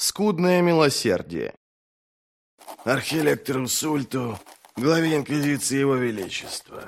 Скудное милосердие. Архилектору Сульту, главе Инквизиции Его Величества.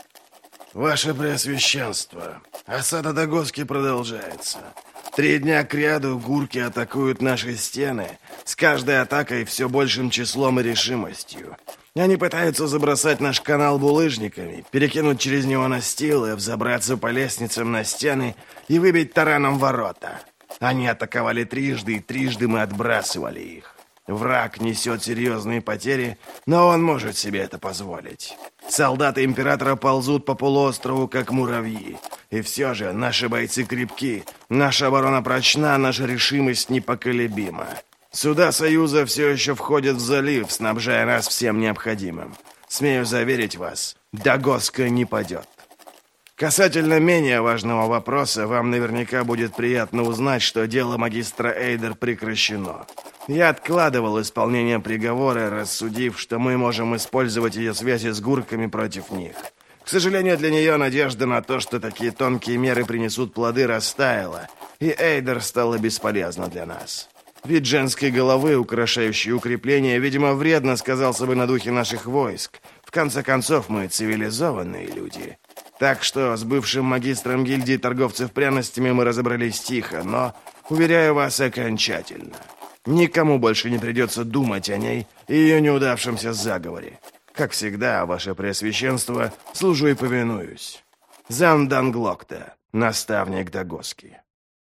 Ваше Преосвященство, осада Дагоски продолжается. 3 дня кряду гурки атакуют наши стены, с каждой атакой все большим числом и решимостью. Они пытаются забросать наш канал булыжниками, перекинуть через него настилы, взобраться по лестницам на стены и выбить тараном ворота. Они атаковали трижды, и трижды мы отбрасывали их. Враг несет серьезные потери, но он может себе это позволить. Солдаты Императора ползут по полуострову, как муравьи. И все же наши бойцы крепки, наша оборона прочна, наша решимость непоколебима. Суда Союза все еще входят в залив, снабжая нас всем необходимым. Смею заверить вас, Дагоска не падет. Касательно менее важного вопроса, вам наверняка будет приятно узнать, что дело магистра Эйдер прекращено. Я откладывал исполнение приговора, рассудив, что мы можем использовать ее связи с гурками против них. К сожалению, для нее надежда на то, что такие тонкие меры принесут плоды, растаяла, и Эйдер стала бесполезна для нас. Вид женской головы, украшающей укрепление, видимо, вредно сказался бы на духе наших войск. В конце концов, мы цивилизованные люди. Так что с бывшим магистром гильдии торговцев пряностями мы разобрались тихо, но, уверяю вас, окончательно. Никому больше не придется думать о ней и ее неудавшемся заговоре. Как всегда, ваше Преосвященство, служу и повинуюсь. Зандан Глокта, наставник Дагоски.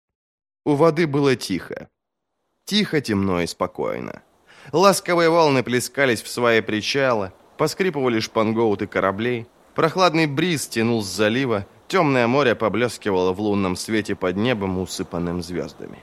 У воды было тихо. Тихо, темно и спокойно. Ласковые волны плескались в свои причала, поскрипывали шпангоуты кораблей. Прохладный бриз тянул с залива, темное море поблескивало в лунном свете под небом, усыпанным звездами.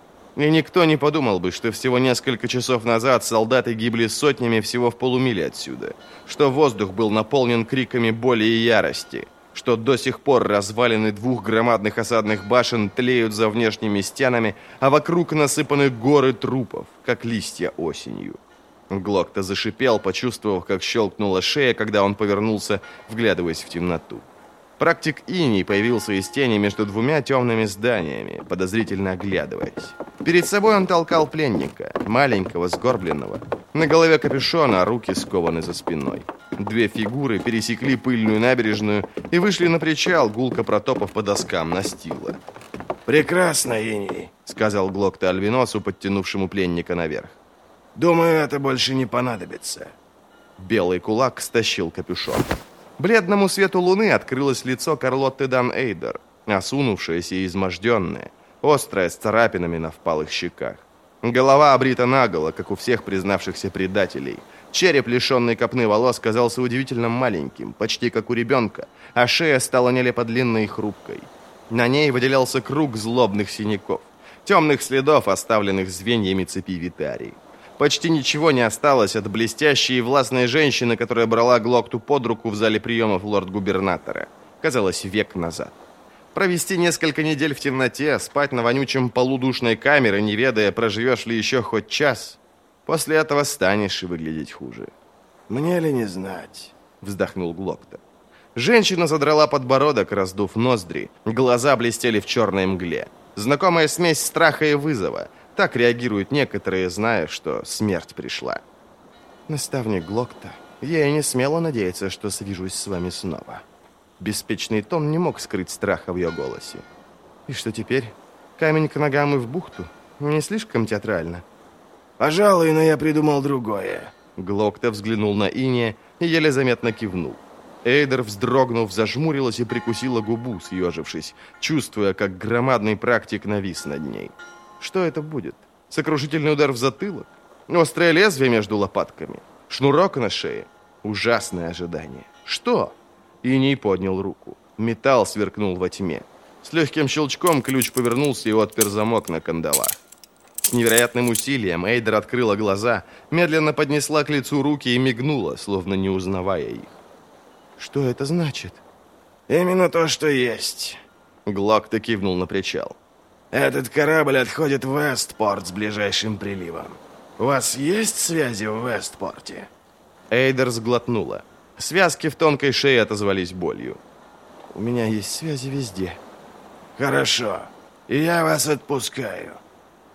И никто не подумал бы, что всего несколько часов назад солдаты гибли сотнями всего в полумиле отсюда, что воздух был наполнен криками боли и ярости, что до сих пор развалины 2 громадных осадных башен тлеют за внешними стенами, а вокруг насыпаны горы трупов, как листья осенью. Глокта зашипел, почувствовав, как щелкнула шея, когда он повернулся, вглядываясь в темноту. Практик Иний появился из тени между 2 темными зданиями, подозрительно оглядываясь. Перед собой он толкал пленника, маленького, сгорбленного. На голове капюшон, а руки скованы за спиной. 2 фигуры пересекли пыльную набережную и вышли на причал, гулко протопав по доскам настила. «Прекрасно, Иний», — сказал Глокта Альвиносу, подтянувшему пленника наверх. «Думаю, это больше не понадобится». Белый кулак стащил капюшон. Бледному свету луны открылось лицо Карлотты Дан Эйдер, осунувшееся и изможденное, острое, с царапинами на впалых щеках. Голова обрита наголо, как у всех признавшихся предателей. Череп, лишенный копны волос, казался удивительно маленьким, почти как у ребенка, а шея стала нелепо длинной и хрупкой. На ней выделялся круг злобных синяков, темных следов, оставленных звеньями цепи Витарии. Почти ничего не осталось от блестящей и властной женщины, которая брала Глокту под руку в зале приемов лорд-губернатора. Казалось, век назад. Провести несколько недель в темноте, спать на вонючем полу душной камеры, не ведая, проживешь ли еще хоть час. После этого станешь и выглядеть хуже. «Мне ли не знать?» — вздохнул Глокта. Женщина задрала подбородок, раздув ноздри. Глаза блестели в черной мгле. Знакомая смесь страха и вызова. Так реагируют некоторые, зная, что смерть пришла. «Наставник Глокта, я и не смела надеяться, что свяжусь с вами снова». Беспечный тон не мог скрыть страха в ее голосе. «И что теперь? Камень к ногам и в бухту? Не слишком театрально?» «Пожалуй, но я придумал другое». Глокта взглянул на Иния и еле заметно кивнул. Эйдер, вздрогнув, зажмурилась и прикусила губу, съежившись, чувствуя, как громадный практик навис над ней. Что это будет? Сокрушительный удар в затылок? Острое лезвие между лопатками? Шнурок на шее? Ужасное ожидание. Что? Иний поднял руку. Металл сверкнул во тьме. С легким щелчком ключ повернулся и отпер замок на кандалах. С невероятным усилием Эйдер открыла глаза, медленно поднесла к лицу руки и мигнула, словно не узнавая их. «Что это значит?» «Именно то, что есть». Глокта кивнул на причал. «Этот корабль отходит в Вестпорт с ближайшим приливом. У вас есть связи в Вестпорте?» Эйдер сглотнула. Связки в тонкой шее отозвались болью. «У меня есть связи везде». «Хорошо. И я вас отпускаю.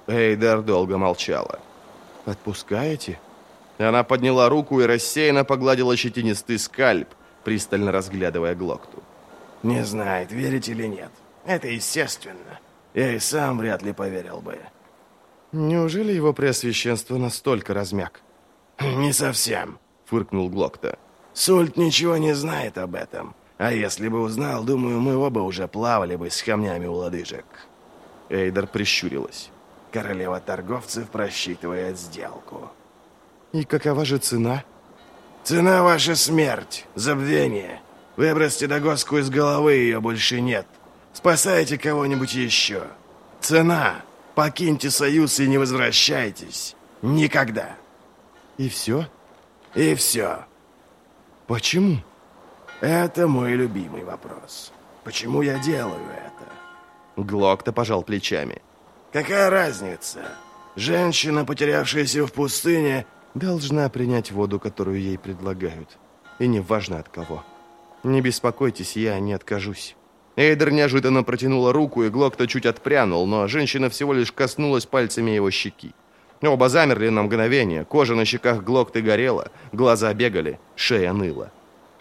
Эйдер долго молчала. «Отпускаете?» Она подняла руку и рассеянно погладила щетинистый скальп, пристально разглядывая Глокту. «Не знает, верить или нет. Это естественно. Я и сам вряд ли поверил бы». «Неужели его преосвященство настолько размяк?» «Не совсем», — фыркнул Глокта. «Сульт ничего не знает об этом. А если бы узнал, думаю, мы оба уже плавали бы с камнями у лодыжек». Эйдер прищурилась. «Королева торговцев просчитывает сделку». «И какова же цена?» «Цена ваша смерть, забвение. Выбросьте догоску из головы, ее больше нет. Спасайте кого-нибудь еще. Цена. Покиньте союз и не возвращайтесь. Никогда». «И все?» «И все». «Почему?» «Это мой любимый вопрос. Почему я делаю это?» Глокта пожал плечами. «Какая разница? Женщина, потерявшаяся в пустыне, должна принять воду, которую ей предлагают. И неважно от кого. Не беспокойтесь, я не откажусь». Эйдер неожиданно протянула руку, и Глокта чуть отпрянул, но женщина всего лишь коснулась пальцами его щеки. Оба замерли на мгновение, кожа на щеках Глокты горела, глаза бегали, шея ныла.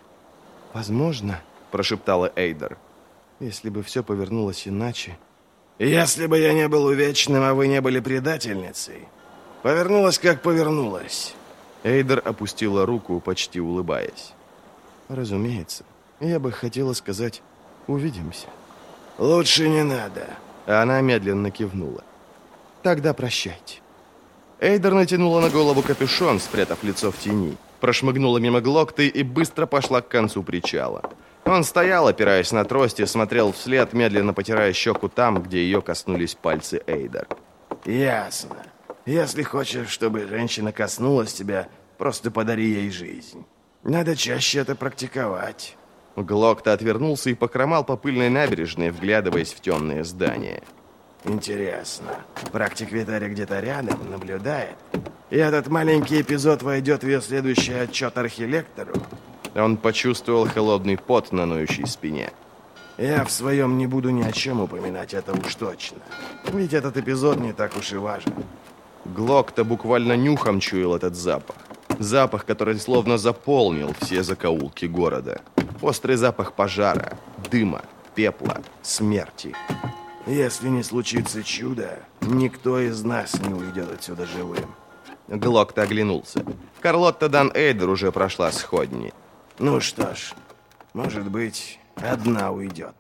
«Возможно», — прошептала Эйдер, — «если бы все повернулось иначе...» «Если бы я не был увечным, а вы не были предательницей, повернулась, как повернулась». Эйдер опустила руку, почти улыбаясь. «Разумеется, я бы хотела сказать, увидимся». «Лучше не надо». Она медленно кивнула. «Тогда прощайте». Эйдер натянула на голову капюшон, спрятав лицо в тени, прошмыгнула мимо Глокты и быстро пошла к концу причала. Он стоял, опираясь на трость, и смотрел вслед, медленно потирая щеку там, где ее коснулись пальцы Эйдер. «Ясно. Если хочешь, чтобы женщина коснулась тебя, просто подари ей жизнь. Надо чаще это практиковать». Глокта отвернулся и покромал по пыльной набережной, вглядываясь в темные здания. «Интересно. Практик Витари где-то рядом, наблюдает. И этот маленький эпизод войдет в ее следующий отчет архилектору». Он почувствовал холодный пот на ноющей спине. «Я в своем не буду ни о чем упоминать, это уж точно. Ведь этот эпизод не так уж и важен». Глокта буквально нюхом чуял этот запах. Запах, который словно заполнил все закоулки города. Острый запах пожара, дыма, пепла, смерти. «Если не случится чудо, никто из нас не уйдет отсюда живым». Глокта оглянулся. Карлотта Дан Эйдер уже прошла сходни. «Ну что ж, может быть, одна уйдет».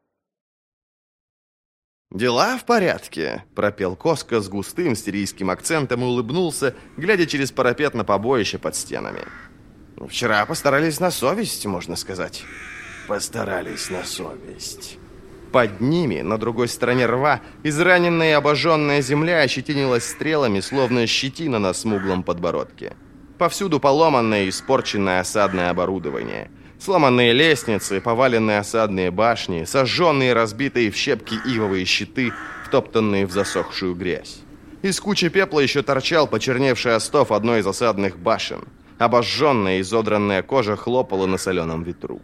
«Дела в порядке», — пропел Коска с густым сирийским акцентом и улыбнулся, глядя через парапет на побоище под стенами. «Вчера постарались на совесть, можно сказать». «Постарались на совесть». Под ними, на другой стороне рва, израненная и обожженная земля ощетинилась стрелами, словно щетина на смуглом подбородке. Повсюду поломанное и испорченное осадное оборудование. Сломанные лестницы, поваленные осадные башни, сожженные и разбитые в щепки ивовые щиты, втоптанные в засохшую грязь. Из кучи пепла еще торчал почерневший остов одной из осадных башен. Обожженная и изодранная кожа хлопала на соленом ветру.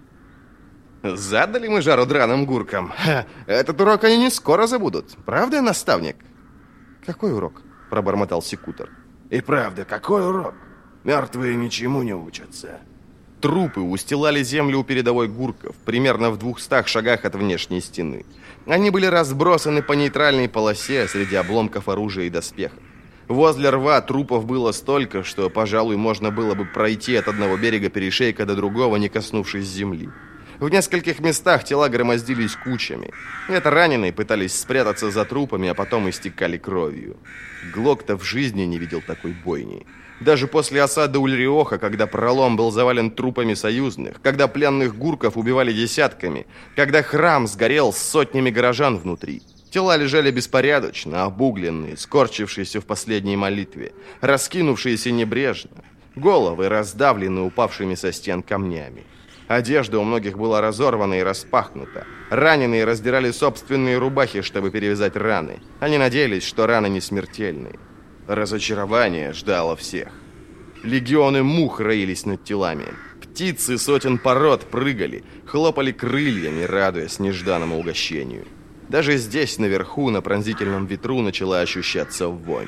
«Задали мы жару драным гуркам. Ха, этот урок они не скоро забудут. Правда, наставник?» «Какой урок?» – пробормотал секутор. «И правда, какой урок? Мертвые ничему не учатся». Трупы устилали землю у передовой гурков, примерно в 200 шагах от внешней стены. Они были разбросаны по нейтральной полосе среди обломков оружия и доспехов. Возле рва трупов было столько, что, пожалуй, можно было бы пройти от одного берега перешейка до другого, не коснувшись земли. В нескольких местах тела громоздились кучами. Это раненые пытались спрятаться за трупами, а потом истекали кровью. Глокта в жизни не видел такой бойни. Даже после осады Ульриоха, когда пролом был завален трупами союзных, когда пленных гурков убивали десятками, когда храм сгорел с сотнями горожан внутри. Тела лежали беспорядочно, обугленные, скорчившиеся в последней молитве, раскинувшиеся небрежно, головы раздавлены упавшими со стен камнями. Одежда у многих была разорвана и распахнута. Раненые раздирали собственные рубахи, чтобы перевязать раны. Они надеялись, что раны не смертельные. Разочарование ждало всех. Легионы мух роились над телами. Птицы сотен пород прыгали, хлопали крыльями, радуясь нежданному угощению. Даже здесь, наверху, на пронзительном ветру начала ощущаться вонь.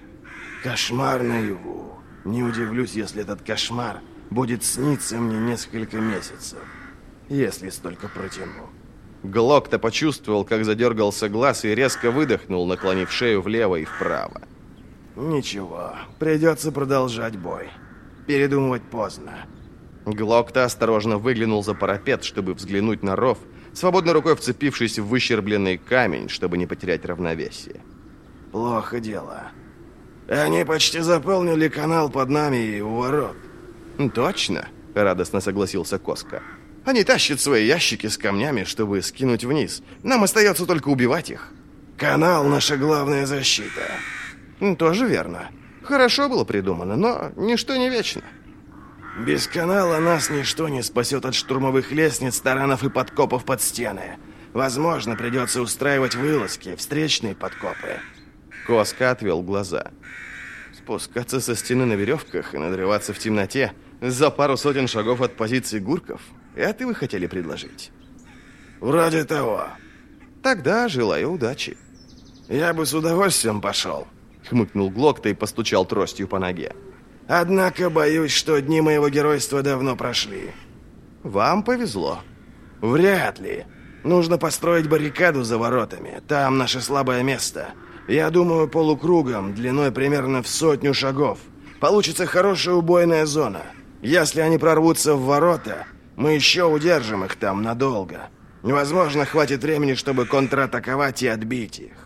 Кошмар наяву. Не удивлюсь, если этот кошмар будет сниться мне несколько месяцев. Если столько протяну. Глокта почувствовал, как задергался глаз и резко выдохнул, наклонив шею влево и вправо. Ничего, придется продолжать бой. Передумывать поздно. Глокта осторожно выглянул за парапет, чтобы взглянуть на ров, свободной рукой вцепившись в выщербленный камень, чтобы не потерять равновесие. Плохо дело. Они почти заполнили канал под нами и у ворот. Точно, радостно согласился Коска. Они тащат свои ящики с камнями, чтобы скинуть вниз. Нам остается только убивать их. Канал — наша главная защита. Тоже верно. Хорошо было придумано, но ничто не вечно. Без канала нас ничто не спасет от штурмовых лестниц, таранов и подкопов под стены. Возможно, придется устраивать вылазки, встречные подкопы. Коска отвел глаза. Спускаться со стены на веревках и надрываться в темноте за пару сотен шагов от позиции гурков? Это вы хотели предложить? Вроде того. Тогда желаю удачи. Я бы с удовольствием пошел. Хмыкнул Глокта и постучал тростью по ноге. Однако боюсь, что дни моего геройства давно прошли. Вам повезло. Вряд ли. Нужно построить баррикаду за воротами. Там наше слабое место. Я думаю, полукругом, длиной примерно в 100 шагов. Получится хорошая убойная зона. Если они прорвутся в ворота, мы еще удержим их там надолго. Возможно, хватит времени, чтобы контратаковать и отбить их.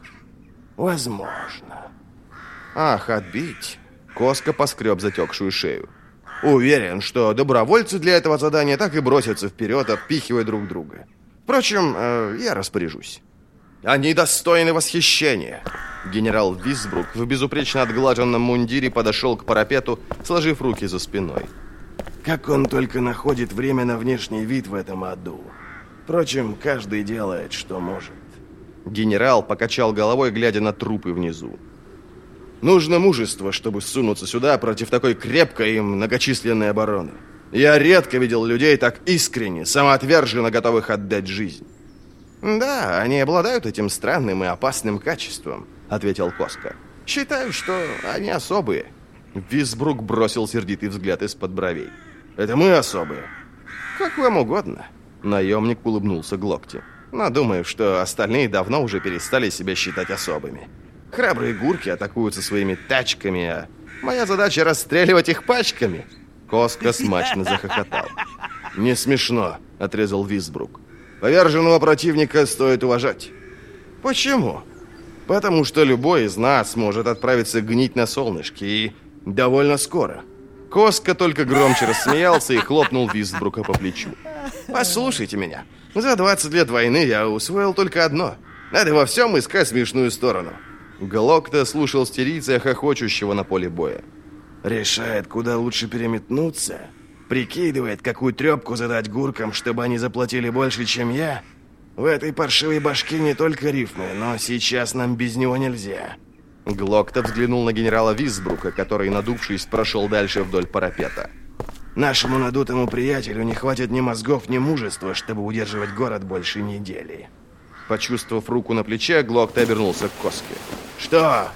Возможно. Ах, отбить. Коска поскреб затекшую шею. Уверен, что добровольцы для этого задания так и бросятся вперед, отпихивая друг друга. Впрочем, я распоряжусь. Они достойны восхищения. Генерал Висбрук в безупречно отглаженном мундире подошел к парапету, сложив руки за спиной. Как он только находит время на внешний вид в этом аду. Впрочем, каждый делает, что может. Генерал покачал головой, глядя на трупы внизу. Нужно мужество, чтобы сунуться сюда против такой крепкой и многочисленной обороны. Я редко видел людей так искренне, самоотверженно готовых отдать жизнь. Да, они обладают этим странным и опасным качеством, ответил Коска. Считаю, что они особые. Висбрук бросил сердитый взгляд из-под бровей. Это мы особые. Как вам угодно. Наемник улыбнулся Глокте. Но думаю, что остальные давно уже перестали себя считать особыми. Храбрые гурки атакуются своими тачками, а моя задача расстреливать их пачками. Коска смачно захохотал. Не смешно, отрезал Висбрук. Поверженного противника стоит уважать. Почему? Потому что любой из нас может отправиться гнить на солнышке, и довольно скоро. Коска только громче рассмеялся и хлопнул Висбрука по плечу. Послушайте меня. За 20 лет войны я усвоил только одно. Надо во всем искать смешную сторону. Глокта слушал стерийца, хохочущего на поле боя. Решает, куда лучше переметнуться. Прикидывает, какую трепку задать гуркам, чтобы они заплатили больше, чем я. В этой паршивой башке не только рифмы, но сейчас нам без него нельзя. Глокта взглянул на генерала Висбрука, который, надувшись, прошел дальше вдоль парапета. Нашему надутому приятелю не хватит ни мозгов, ни мужества, чтобы удерживать город больше недели. Почувствовав руку на плече, Глокта обернулся к Коске. Что?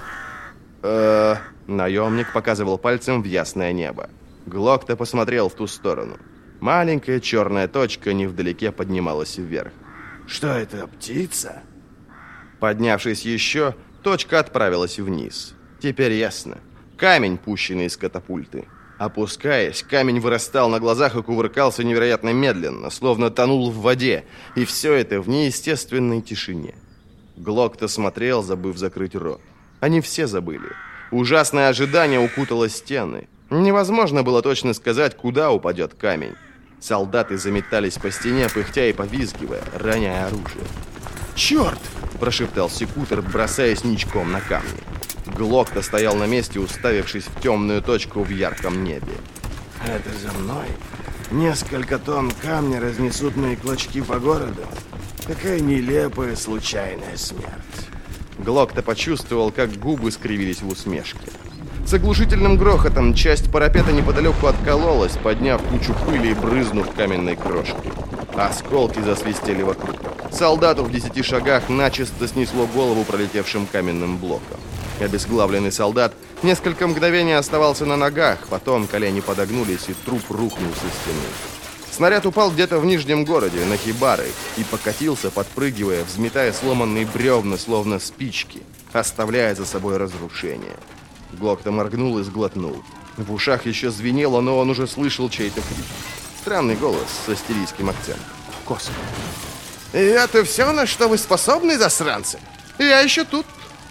Наемник показывал пальцем в ясное небо. Глокта посмотрел в ту сторону. Маленькая черная точка невдалеке поднималась вверх. Что это, птица? Поднявшись еще, точка отправилась вниз. Теперь ясно. Камень, пущенный из катапульты. Опускаясь, камень вырастал на глазах и кувыркался невероятно медленно, словно тонул в воде, и все это в неестественной тишине. Глокта смотрел, забыв закрыть рот. Они все забыли. Ужасное ожидание укутало стены. Невозможно было точно сказать, куда упадет камень. Солдаты заметались по стене, пыхтя и повизгивая, роняя оружие. «Черт!» – прошептал секутор, бросаясь ничком на камни. Глокта стоял на месте, уставившись в темную точку в ярком небе. «Это за мной? Несколько тонн камня разнесут мои клочки по городу? Какая нелепая случайная смерть!» Глокта почувствовал, как губы скривились в усмешке. С оглушительным грохотом часть парапета неподалеку откололась, подняв кучу пыли и брызнув каменной крошкой. Осколки засвистели вокруг. Солдату в 10 шагах начисто снесло голову пролетевшим каменным блоком. Обезглавленный солдат несколько мгновений оставался на ногах, потом колени подогнулись, и труп рухнул со стены. Снаряд упал где-то в Нижнем городе, на хибары, и покатился, подпрыгивая, взметая сломанные бревна, словно спички, оставляя за собой разрушение. Глокта моргнул и сглотнул. В ушах еще звенело, но он уже слышал чей-то крик. Странный голос с астирийским акцентом. Коска. И это все, на что вы способны, засранцы? Я еще тут.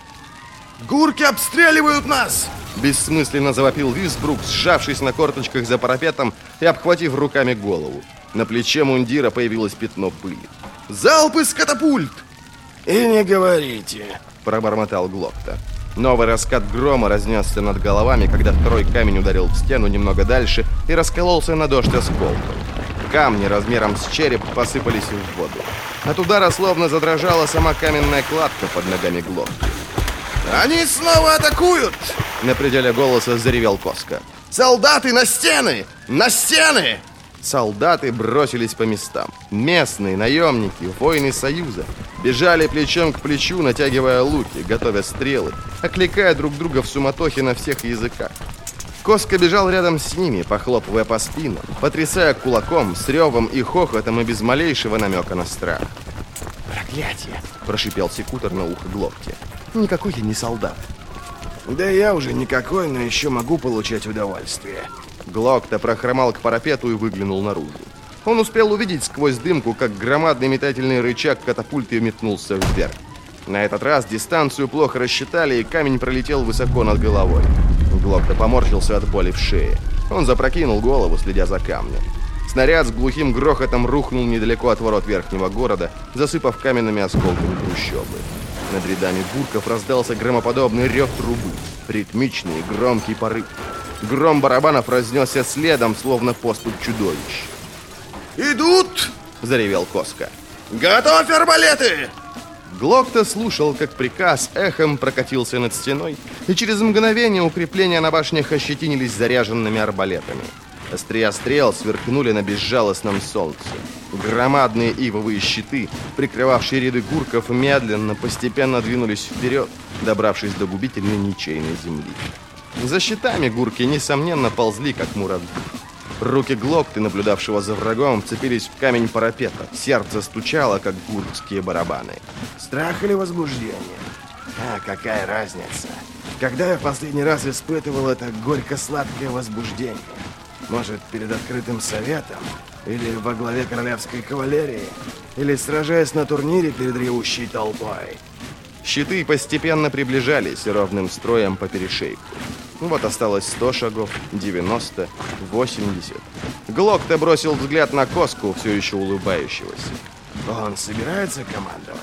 Гурки обстреливают нас! Бессмысленно завопил Висбрук, сжавшись на корточках за парапетом и обхватив руками голову. На плече мундира появилось пятно пыли. «Залп из катапульт!» «И не говорите!» – пробормотал Глокта. Новый раскат грома разнесся над головами, когда второй камень ударил в стену немного дальше и раскололся на дождь осколков. Камни размером с череп посыпались в воду. От удара словно задрожала сама каменная кладка под ногами Глокты. «Они снова атакуют!» На пределе голоса заревел Коска. «Солдаты на стены! На стены!» Солдаты бросились по местам. Местные, наемники, воины Союза бежали плечом к плечу, натягивая луки, готовя стрелы, окликая друг друга в суматохе на всех языках. Коска бежал рядом с ними, похлопывая по спинам, потрясая кулаком, с ревом и хохотом и без малейшего намека на страх. «Проклятие!» – прошипел секутор на ухо Глокте. «Никакой я не солдат». «Да я уже никакой, но еще могу получать удовольствие». Глокта прохромал к парапету и выглянул наружу. Он успел увидеть сквозь дымку, как громадный метательный рычаг катапульты метнулся вверх. На этот раз дистанцию плохо рассчитали, и камень пролетел высоко над головой. Глокта поморщился от боли в шее. Он запрокинул голову, следя за камнем. Снаряд с глухим грохотом рухнул недалеко от ворот верхнего города, засыпав каменными осколками трущобы. Над рядами бурков раздался громоподобный рев трубы, ритмичный и громкий порыв. Гром барабанов разнесся следом, словно поступь чудовищ. «Идут!» – заревел Коска. «Готовь арбалеты!» Глокта слушал, как приказ эхом прокатился над стеной, и через мгновение укрепления на башнях ощетинились заряженными арбалетами. Острия стрел сверкнули на безжалостном солнце. Громадные ивовые щиты, прикрывавшие ряды гурков, медленно, постепенно двинулись вперед, добравшись до губительной ничейной земли. За щитами гурки, несомненно, ползли, как муравьи. Руки Глокты, наблюдавшего за врагом, вцепились в камень парапета. Сердце стучало, как гуркские барабаны. Страх или возбуждение? А какая разница? Когда я в последний раз испытывал это горько-сладкое возбуждение? Может, перед открытым советом? Или во главе королевской кавалерии? Или сражаясь на турнире перед ревущей толпой? Щиты постепенно приближались ровным строем по перешейку. Вот осталось 100 шагов, 90, 80. Глокта бросил взгляд на Коску, все еще улыбающегося. Он собирается командовать?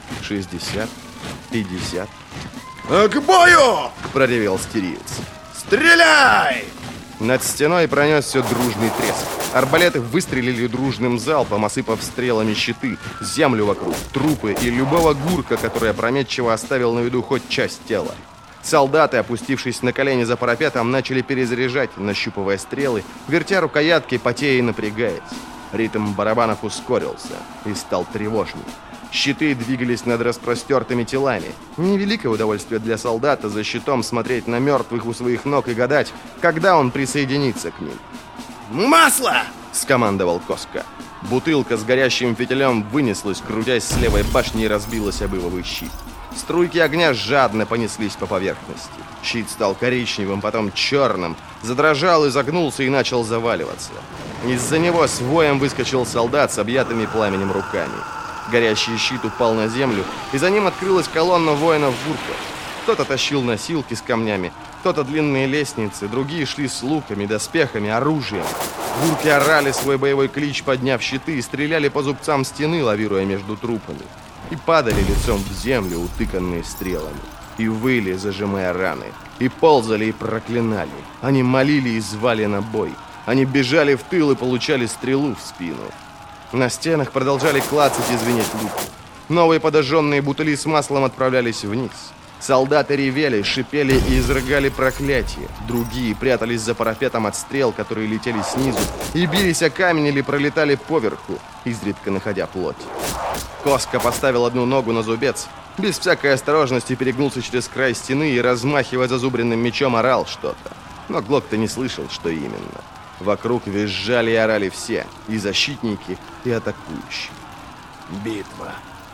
60, 50. «К бою!» – проревел стериец. «Стреляй!» Над стеной пронесся дружный треск. Арбалеты выстрелили дружным залпом, осыпав стрелами щиты, землю вокруг, трупы и любого гурка, который опрометчиво оставил на виду хоть часть тела. Солдаты, опустившись на колени за парапетом, начали перезаряжать, нащупывая стрелы, вертя рукоятки, потея и напрягаясь. Ритм барабанов ускорился и стал тревожным. Щиты двигались над распростертыми телами. Невеликое удовольствие для солдата за щитом смотреть на мертвых у своих ног и гадать, когда он присоединится к ним. «Масло!» — скомандовал Коска. Бутылка с горящим фитилем вынеслась, крутясь с левой башни, и разбилась об ивовый щит. Струйки огня жадно понеслись по поверхности. Щит стал коричневым, потом черным, задрожал, изогнулся и начал заваливаться. Из-за него с воем выскочил солдат с объятыми пламенем руками. Горящий щит упал на землю, и за ним открылась колонна воинов-бурков. Кто-то тащил носилки с камнями, кто-то длинные лестницы, другие шли с луками, доспехами, оружием. Бурки орали свой боевой клич, подняв щиты, и стреляли по зубцам стены, лавируя между трупами. И падали лицом в землю, утыканные стрелами. И выли, зажимая раны. И ползали, и проклинали. Они молили и звали на бой. Они бежали в тыл и получали стрелу в спину. На стенах продолжали клацать и звенеть луки. Новые подожженные бутыли с маслом отправлялись вниз. Солдаты ревели, шипели и изрыгали проклятия. Другие прятались за парапетом от стрел, которые летели снизу, и бились о камень или пролетали поверху, изредка находя плоть. Коска поставил одну ногу на зубец, без всякой осторожности перегнулся через край стены и, размахивая зазубренным мечом, орал что-то. Но Глокта не слышал, что именно. Вокруг визжали и орали все, и защитники, и атакующие. Битва.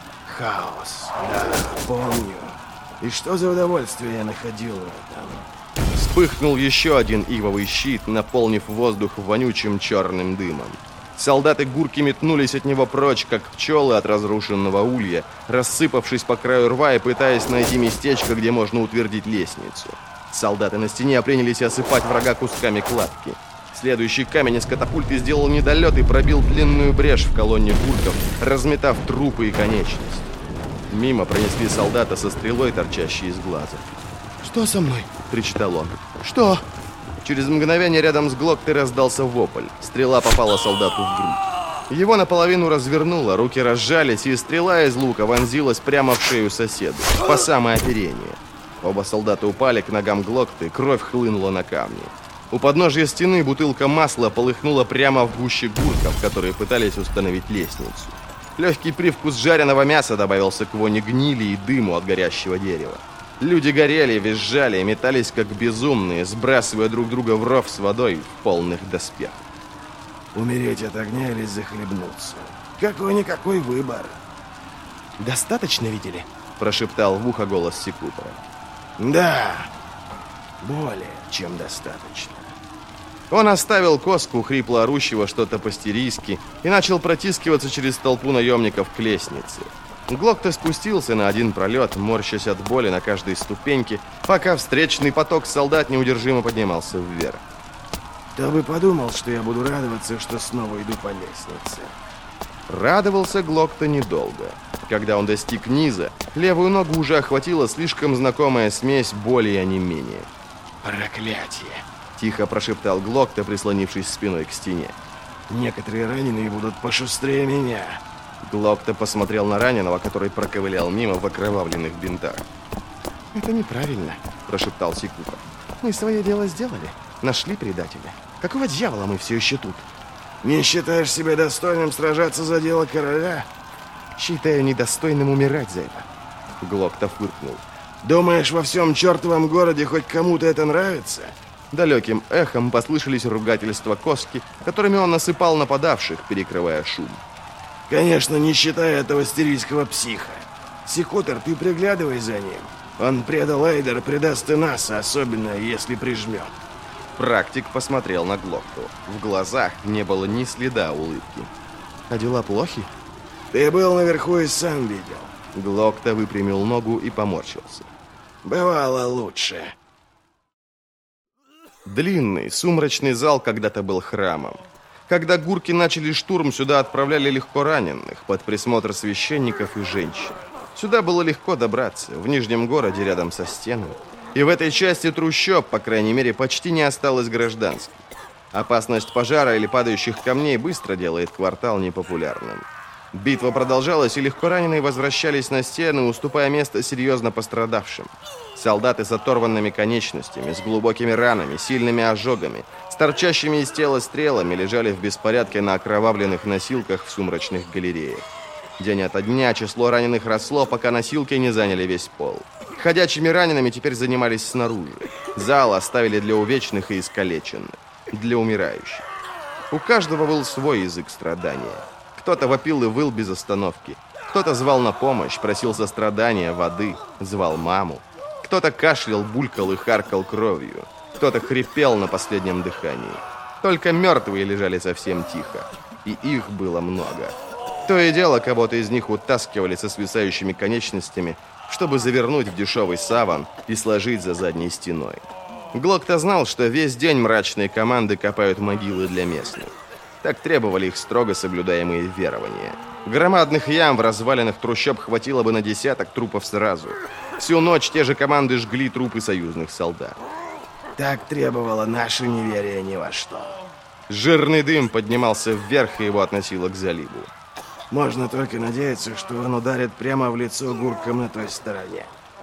Хаос. Да, помню. И что за удовольствие я находил в этом? Вспыхнул еще один ивовый щит, наполнив воздух вонючим черным дымом. Солдаты гурки метнулись от него прочь, как пчелы от разрушенного улья, рассыпавшись по краю рва и пытаясь найти местечко, где можно утвердить лестницу. Солдаты на стене принялись осыпать врага кусками кладки. Следующий камень из катапульты сделал недолет и пробил длинную брешь в колонне гурков, разметав трупы и конечности. Мимо пронесли солдата со стрелой, торчащей из глаза. «Что со мной?» – причитал он. «Что?» Через мгновение рядом с Глоктой раздался вопль. Стрела попала солдату в грудь. Его наполовину развернуло, руки разжались, и стрела из лука вонзилась прямо в шею соседу, по самое оперение. Оба солдата упали к ногам Глокты, кровь хлынула на камни. У подножья стены бутылка масла полыхнула прямо в гуще гурков, которые пытались установить лестницу. Легкий привкус жареного мяса добавился к воне гнили и дыму от горящего дерева. Люди горели, визжали и метались как безумные, сбрасывая друг друга в ров с водой в полных доспехах. Умереть от огня или захлебнуться? Какой-никакой выбор. «Достаточно видели?» – прошептал в ухо голос Секутора. «Да, более чем достаточно». Он оставил Коску, хрипло орущего что-то по-стерийски, и начал протискиваться через толпу наемников к лестнице. Глокта спустился на один пролет, морщась от боли на каждой ступеньке, пока встречный поток солдат неудержимо поднимался вверх. Кто бы подумал, что я буду радоваться, что снова иду по лестнице. Радовался Глокта недолго. Когда он достиг низа, левую ногу уже охватила слишком знакомая смесь боли и онемения. «Проклятие!» — тихо прошептал Глокта, прислонившись спиной к стене. «Некоторые раненые будут пошустрее меня». Глокта посмотрел на раненого, который проковылял мимо в окровавленных бинтах. «Это неправильно», – прошептал Секутор. «Мы свое дело сделали. Нашли предателя. Какого дьявола мы все еще тут?» «Не считаешь себя достойным сражаться за дело короля?» «Считаю недостойным умирать за это». Глокта фыркнул. «Думаешь, во всем чертовом городе хоть кому-то это нравится?» Далеким эхом послышались ругательства Коски, которыми он насыпал нападавших, перекрывая шум. «Конечно, не считая этого стерийского психа. Секутор, ты приглядывай за ним. Он предал Эйдер, предаст и нас, особенно если прижмет». Практик посмотрел на Глокту. В глазах не было ни следа улыбки. «А дела плохи?» «Ты был наверху и сам видел». Глокта выпрямил ногу и поморщился. «Бывало лучше». Длинный, сумрачный зал когда-то был храмом. Когда гурки начали штурм, сюда отправляли легко раненых, под присмотр священников и женщин. Сюда было легко добраться, в Нижнем городе рядом со стенами. И в этой части трущоб, по крайней мере, почти не осталось гражданских. Опасность пожара или падающих камней быстро делает квартал непопулярным. Битва продолжалась, и легкораненые возвращались на стены, уступая место серьезно пострадавшим. Солдаты с оторванными конечностями, с глубокими ранами, сильными ожогами, с торчащими из тела стрелами лежали в беспорядке на окровавленных носилках в сумрачных галереях. День ото дня число раненых росло, пока носилки не заняли весь пол. Ходячими ранеными теперь занимались снаружи. Зал оставили для увечных и искалеченных, для умирающих. У каждого был свой язык страдания. Кто-то вопил и выл без остановки. Кто-то звал на помощь, просил сострадания, воды, звал маму. Кто-то кашлял, булькал и харкал кровью. Кто-то хрипел на последнем дыхании. Только мертвые лежали совсем тихо. И их было много. То и дело, кого-то из них утаскивали со свисающими конечностями, чтобы завернуть в дешевый саван и сложить за задней стеной. Глокта знал, что весь день мрачные команды копают могилы для местных. Так требовали их строго соблюдаемые верования. Громадных ям в развалинах трущоб хватило бы на десяток трупов сразу. Всю ночь те же команды жгли трупы союзных солдат. Так требовало наше неверие ни во что. Жирный дым поднимался вверх, и его относило к заливу. Можно только надеяться, что он ударит прямо в лицо гуркам на той стороне.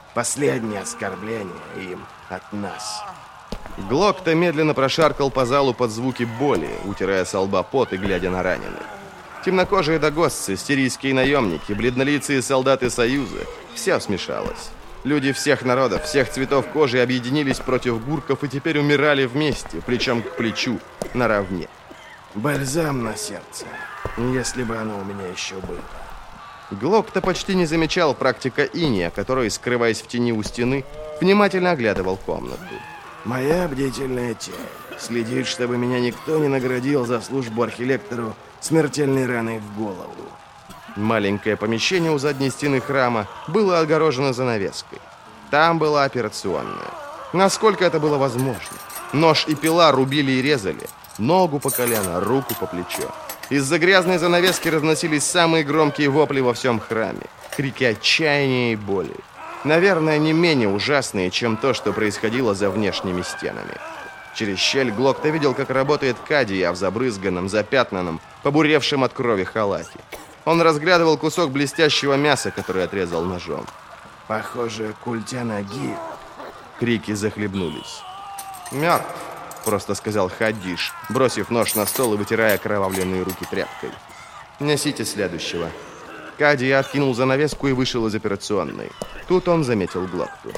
Последнее оскорбление им от нас. Глокта медленно прошаркал по залу под звуки боли, утирая со лба пот и глядя на раненых. Темнокожие дагосцы, сирийские наемники, бледнолицые солдаты Союза – все смешалось. Люди всех народов, всех цветов кожи объединились против гурков и теперь умирали вместе, плечом к плечу, наравне. Бальзам на сердце, если бы оно у меня еще было. Глокта почти не замечал практика иния, который, скрываясь в тени у стены, внимательно оглядывал комнату. Моя бдительная тень следит, чтобы меня никто не наградил за службу архилектору смертельной раной в голову. Маленькое помещение у задней стены храма было отгорожено занавеской. Там была операционная. Насколько это было возможно. Нож и пила рубили и резали. Ногу по колено, руку по плечо. Из-за грязной занавески разносились самые громкие вопли во всем храме. Крики отчаяния и боли. Наверное, не менее ужасные, чем то, что происходило за внешними стенами. Через щель Глокта видел, как работает Кадия в забрызганном, запятнанном, побуревшем от крови халате. Он разглядывал кусок блестящего мяса, который отрезал ножом. Похоже, культя ноги. Крики захлебнулись. «Мертв», — просто сказал Хаддиш, бросив нож на стол и вытирая окровавленные руки тряпкой. «Несите следующего». Кадия откинул занавеску и вышел из операционной. Тут он заметил Глокту.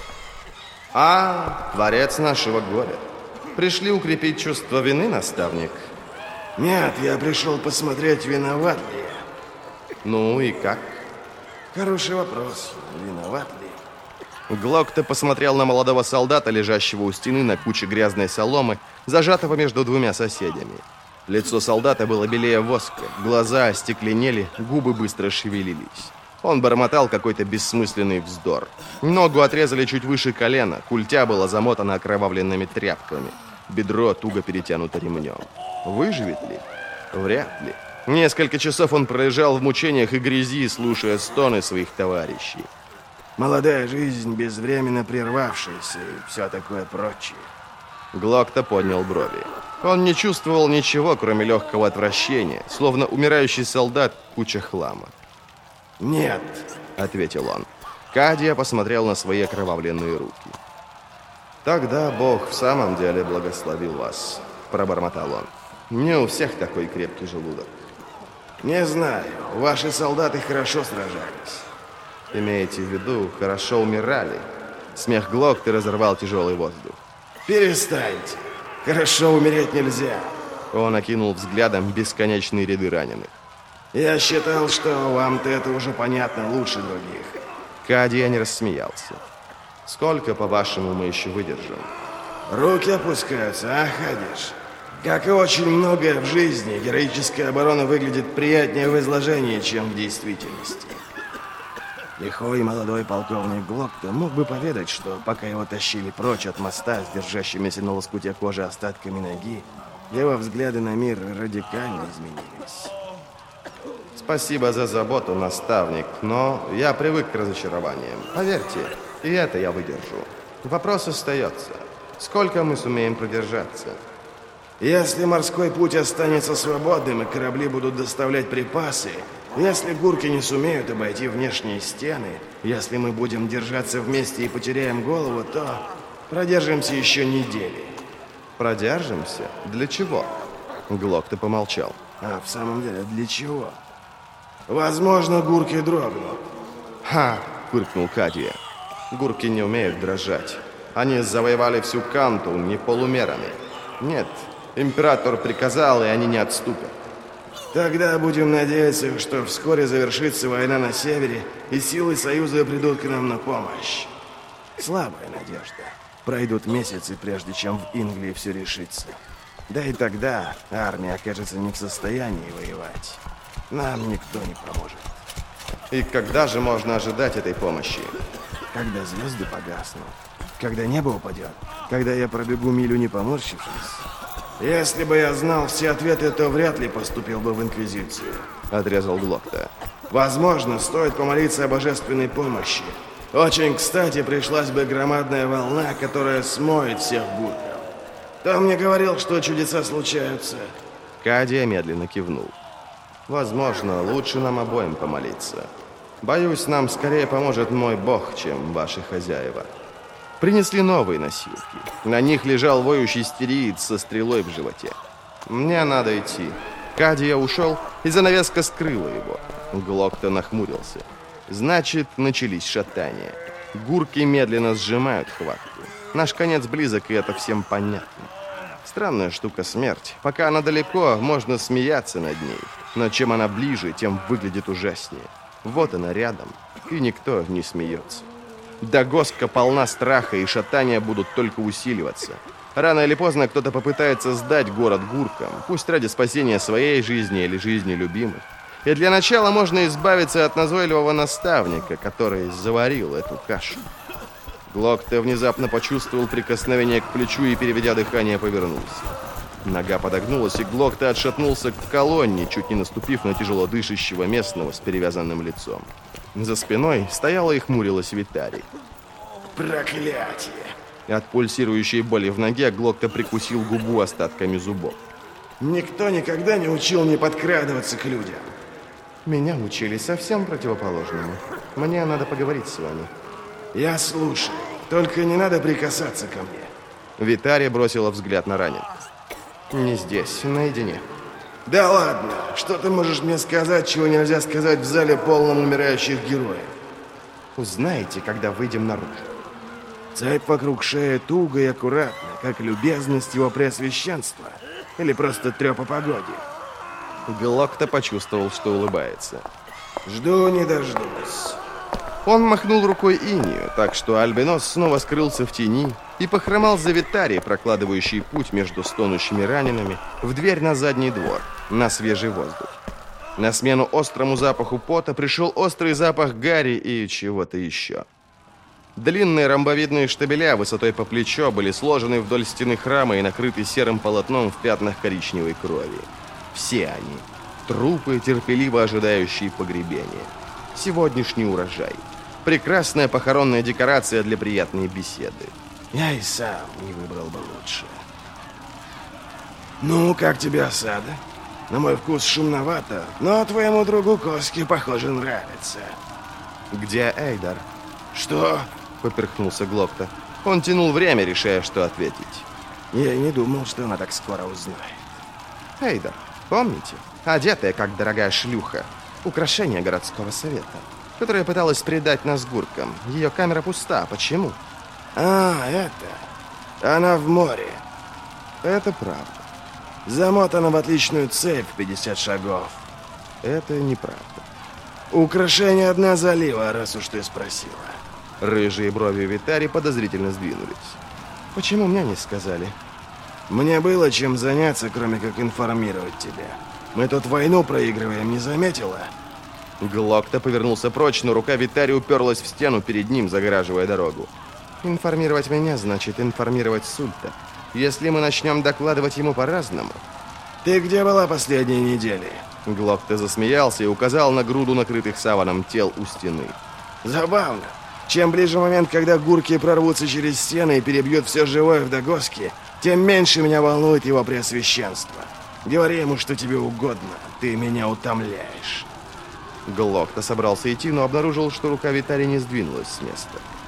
Творец нашего горя. Пришли укрепить чувство вины, наставник?» Нет, я пришел посмотреть, виноват ли я. «Ну и как?» Хороший вопрос. Виноват ли? Глокта посмотрел на молодого солдата, лежащего у стены на куче грязной соломы, зажатого между двумя соседями. Лицо солдата было белее воска, глаза остекленели, губы быстро шевелились. Он бормотал какой-то бессмысленный вздор. Ногу отрезали чуть выше колена, культя была замотана окровавленными тряпками. Бедро туго перетянуто ремнем. Выживет ли? Вряд ли. Несколько часов он пролежал в мучениях и грязи, слушая стоны своих товарищей. Молодая жизнь, безвременно прервавшаяся и все такое прочее. Глокта поднял брови. Он не чувствовал ничего, кроме легкого отвращения, словно умирающий солдат — куча хлама. «Нет», — ответил он. Кадия посмотрел на свои окровавленные руки. «Тогда Бог в самом деле благословил вас», — пробормотал он. «Не у всех такой крепкий желудок». «Не знаю. Ваши солдаты хорошо сражались». «Имеете в виду, хорошо умирали?» Смех Глокты разорвал тяжелый воздух. «Перестаньте. Хорошо умереть нельзя». Он окинул взглядом бесконечные ряды раненых. «Я считал, что вам-то это уже понятно лучше других». Кадия не рассмеялся. «Сколько, по-вашему, мы еще выдержим?» «Руки опускаются, а, Хаддиш? Как и очень многое в жизни, героическая оборона выглядит приятнее в изложении, чем в действительности». Лихой молодой полковник Глокта мог бы поведать, что пока его тащили прочь от моста с держащимися на лоскуте кожи остатками ноги, его взгляды на мир радикально изменились. «Спасибо за заботу, наставник, но я привык к разочарованиям. Поверьте, и это я выдержу. Вопрос остается. Сколько мы сумеем продержаться?» «Если морской путь останется свободным и корабли будут доставлять припасы, если гурки не сумеют обойти внешние стены, если мы будем держаться вместе и потеряем голову, то продержимся еще недели». «Продержимся? Для чего?» Глокта помолчал. «А в самом деле, для чего? Возможно, гурки дрогнут». «Ха!» — фыркнул Кадия. «Гурки не умеют дрожать. Они завоевали всю Канту не полумерами. Нет, император приказал, и они не отступят». «Тогда будем надеяться, что вскоре завершится война на севере, и силы Союза придут к нам на помощь. Слабая надежда. Пройдут месяцы, прежде чем в Инглии все решится. Да и тогда армия окажется не в состоянии воевать. Нам никто не поможет». «И когда же можно ожидать этой помощи?» «Когда звезды погаснут, когда небо упадет, когда я пробегу милю не поморщившись. Если бы я знал все ответы, то вряд ли поступил бы в Инквизицию», — отрезал Глокта. «Возможно, стоит помолиться о божественной помощи. Очень кстати пришлась бы громадная волна, которая смоет всех гурков. Кто мне говорил, что чудеса случаются?» Кадия медленно кивнул. «Возможно, лучше нам обоим помолиться». Боюсь, нам скорее поможет мой бог, чем ваши хозяева. Принесли новые носилки. На них лежал воющий стериец со стрелой в животе. Мне надо идти. Кадия ушел, и занавеска скрыла его. Глокта нахмурился. Значит, начались шатания. Гурки медленно сжимают хватку. Наш конец близок, и это всем понятно. Странная штука смерть. Пока она далеко, можно смеяться над ней. Но чем она ближе, тем выглядит ужаснее. Вот она рядом, и никто не смеется. Дагоска полна страха, и шатания будут только усиливаться. Рано или поздно кто-то попытается сдать город гуркам, пусть ради спасения своей жизни или жизни любимых. И для начала можно избавиться от назойливого наставника, который заварил эту кашу. Глокта внезапно почувствовал прикосновение к плечу и, переведя дыхание, повернулся. Нога подогнулась, и Глокта отшатнулся к колонне, чуть не наступив на тяжело дышащего местного с перевязанным лицом. За спиной стояла и хмурилась Витарий. Проклятие! От пульсирующей боли в ноге Глокта прикусил губу остатками зубов. Никто никогда не учил не подкрадываться к людям. Меня учили совсем противоположному. Мне надо поговорить с вами. Я слушаю. Только не надо прикасаться ко мне. Витария бросила взгляд на раненых. Не здесь, наедине. Да ладно. Что ты можешь мне сказать, чего нельзя сказать в зале, полном умирающих героев? Узнаете, когда выйдем наружу. Цепь вокруг шеи туго и аккуратно, как любезность его преосвященства. Или просто трёп о погоде. Глокта почувствовал, что улыбается. Жду не дождусь. Он махнул рукой инию, так что Альбинос снова скрылся в тени и похромал за Витарией, прокладывающий путь между стонущими ранеными, в дверь на задний двор, на свежий воздух. На смену острому запаху пота пришел острый запах гари и чего-то еще. Длинные ромбовидные штабеля высотой по плечо были сложены вдоль стены храма и накрыты серым полотном в пятнах коричневой крови. Все они – трупы, терпеливо ожидающие погребения. Сегодняшний урожай. Прекрасная похоронная декорация для приятной беседы. Я и сам не выбрал бы лучше. Ну, как тебе осада? На мой вкус шумновато, но твоему другу Коски, похоже, нравится. Где Эйдар? Что? Поперхнулся Глокта. Он тянул время, решая, что ответить. Я не думал, что она так скоро узнает. Эйдар, помните? Одетая, как дорогая шлюха. Украшение городского совета, которая пыталась предать нас гуркам. Ее камера пуста. Почему? А, это... Она в море. Это правда. Замотана в отличную цепь в 50 шагов. Это неправда. Украшение одна залива, раз уж ты спросила. Рыжие брови Витари подозрительно сдвинулись. Почему мне не сказали? Мне было чем заняться, кроме как информировать тебя. Мы тут войну проигрываем, не заметила? Глокта повернулся прочь, но рука Витари уперлась в стену перед ним, загораживая дорогу. Информировать меня значит информировать Сульта. Если мы начнем докладывать ему по-разному... Ты где была последние недели? Глокта засмеялся и указал на груду накрытых саваном тел у стены. Забавно. Чем ближе момент, когда гурки прорвутся через стены и перебьют все живое в Дагоске, тем меньше меня волнует его преосвященство. Говори ему, что тебе угодно. Ты меня утомляешь. Глокта собрался идти, но обнаружил, что рука Витари не сдвинулась с места.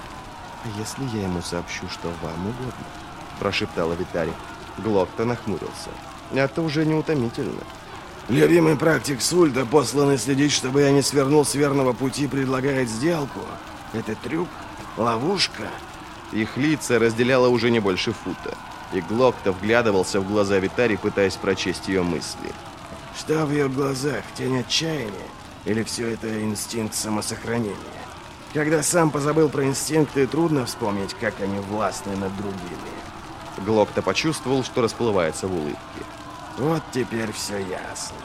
«А если я ему сообщу, что вам угодно?» – прошептала Витари. Глокта нахмурился. «Это уже не утомительно». Любимый практик Сульда, посланный следить, чтобы я не свернул с верного пути, предлагает сделку. Это трюк? Ловушка? Их лица разделяло уже не больше фута. И Глокта вглядывался в глаза Витари, пытаясь прочесть ее мысли. Что в ее глазах? Тень отчаяния? Или все это инстинкт самосохранения? Когда сам позабыл про инстинкты, трудно вспомнить, как они властны над другими. Глокта почувствовал, что расплывается в улыбке. Вот теперь все ясно.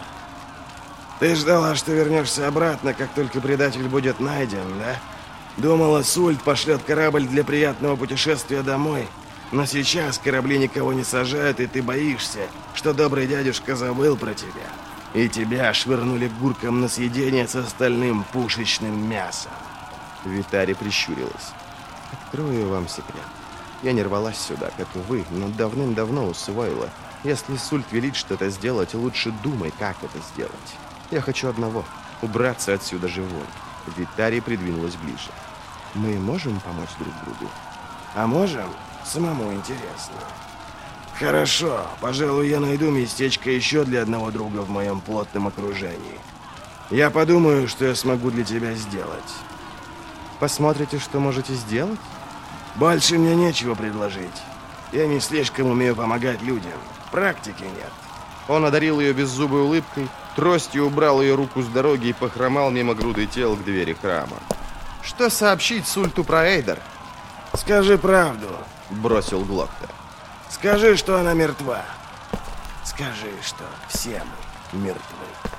Ты ждала, что вернешься обратно, как только предатель будет найден, да? Думала, Сульт пошлет корабль для приятного путешествия домой. Но сейчас корабли никого не сажают, и ты боишься, что добрый дядюшка забыл про тебя. И тебя швырнули гуркам на съедение с остальным пушечным мясом. Витари прищурилась. Открою вам секрет. Я не рвалась сюда, как и вы, но давным-давно усвоила. Если Сульт велит что-то сделать, лучше думай, как это сделать. Я хочу одного — убраться отсюда живым. Витари придвинулась ближе. «Мы можем помочь друг другу?» А можем? Самому интересно. Хорошо, пожалуй, я найду местечко еще для одного друга в моем плотном окружении. Я подумаю, что я смогу для тебя сделать. Посмотрите, что можете сделать? Больше мне нечего предложить. Я не слишком умею помогать людям. Практики нет. Он одарил ее беззубой улыбкой, тростью убрал ее руку с дороги и похромал мимо груды тел к двери храма. «Что сообщить Сульту про Эйдер?» Скажи правду, бросил Глокта. Скажи, что она мертва. Скажи, что все мы мертвы.